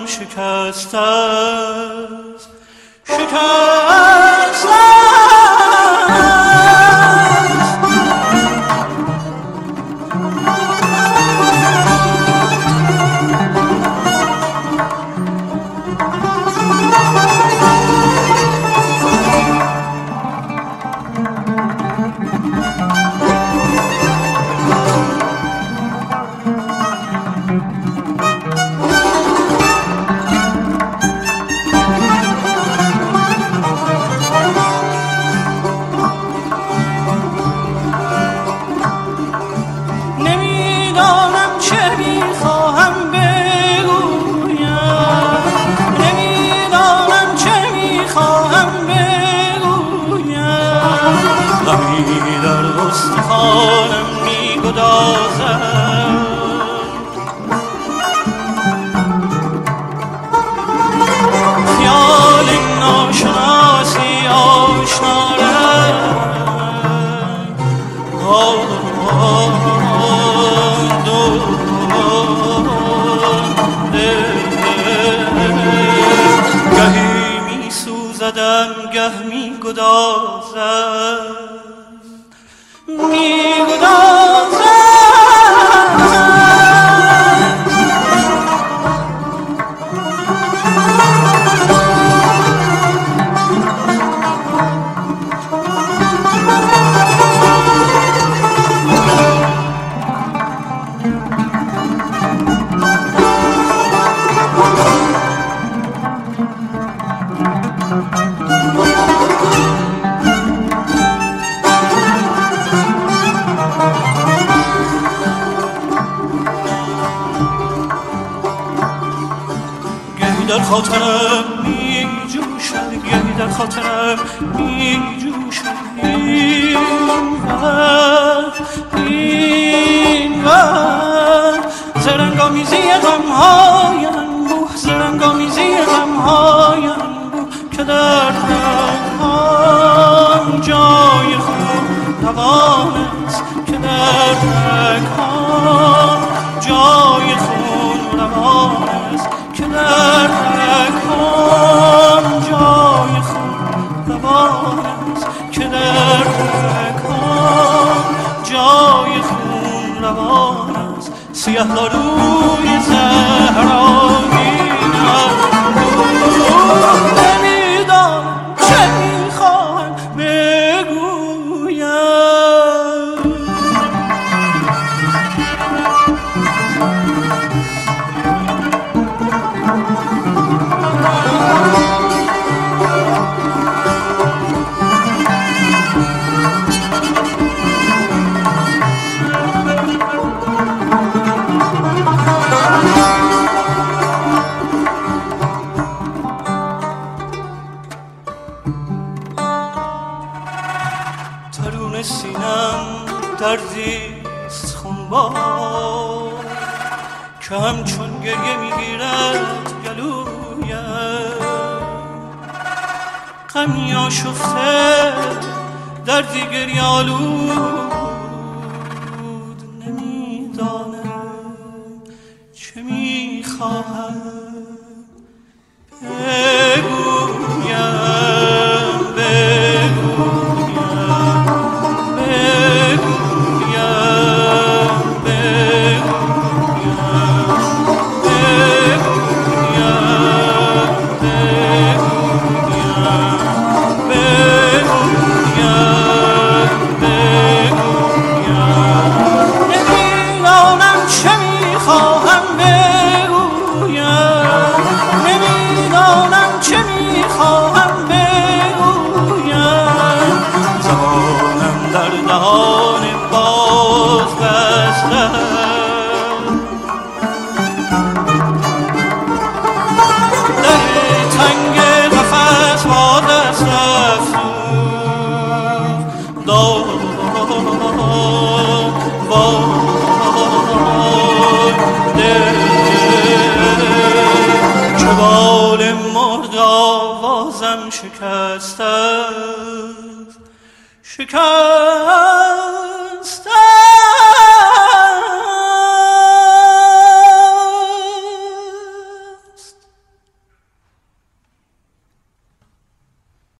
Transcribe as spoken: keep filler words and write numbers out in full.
شکست است، شکست است. گه می گدازد می گدازد. در خاطرم می جوشد، گهی در خاطرم می جوشد این ور این ور زرنگامیزی غمهای انبوه، زرنگامیزی غمهای انبوه که در رگ‌هام جای خون روان است، که در رگ‌هام جای خون روان است، که در رگ‌هام جای خون روان است، که در رگ‌هام جای خون روان است. سیه لاروی زهرآگینم نمیدانم چه میخواهم بگویم. درون سینم دردیست خونبار که همچون گریه میگیرد گلویم. غمی آشفته دردی گریه آلود نمیدانم چه میخواهم بگویم بگویم شکست است، شکست